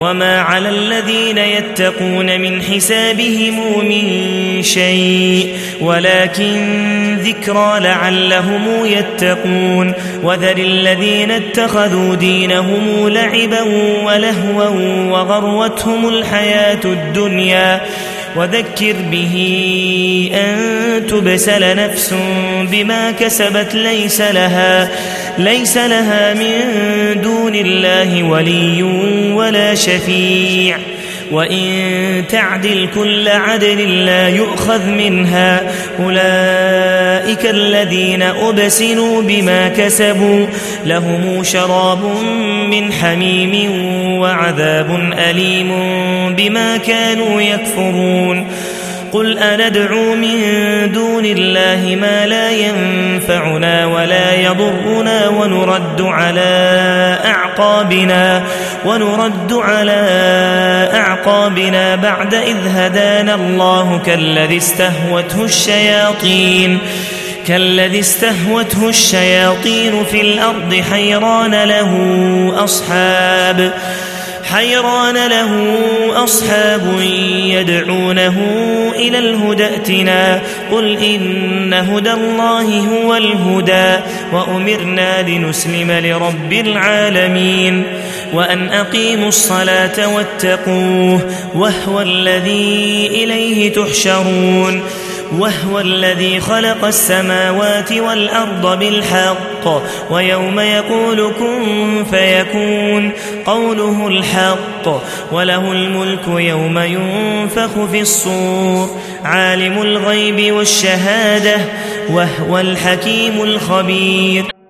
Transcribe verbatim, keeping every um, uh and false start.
وما على الذين يتقون من حسابهم من شيء ولكن ذكرى لعلهم يتقون وذر الذين اتخذوا دينهم لعبا ولهوا وغرتهم الحياة الدنيا وذكر به أن تبسل نفس بما كسبت ليس لها, ليس لها من دون الله ولي ولا شفيع وإن تعدل كل عدل لا يؤخذ منها أولئك الذين أبسلوا بما كسبوا لهم شراب من حميم وعذاب أليم بما كانوا يكفرون قل أندعو من دون الله ما لا ينفعنا ولا يضرنا ونرد على أعقابنا ونرد على أعقابنا بعد إذ هدانا الله كالذي استهوته الشياطين كالذي استهوته الشياطين في الأرض حيران له أصحاب حيران له أصحاب يدعونه إلى الهدى ائتنا قل إن هدى الله هو الهدى وأمرنا لنسلم لرب العالمين وأن أقيموا الصلاة واتقوه وهو الذي إليه تحشرون وهو الذي خلق السماوات والأرض بالحق ويوم يقول كن فيكون قوله الحق وله الملك يوم ينفخ في الصور عالم الغيب والشهادة وهو الحكيم الخبير.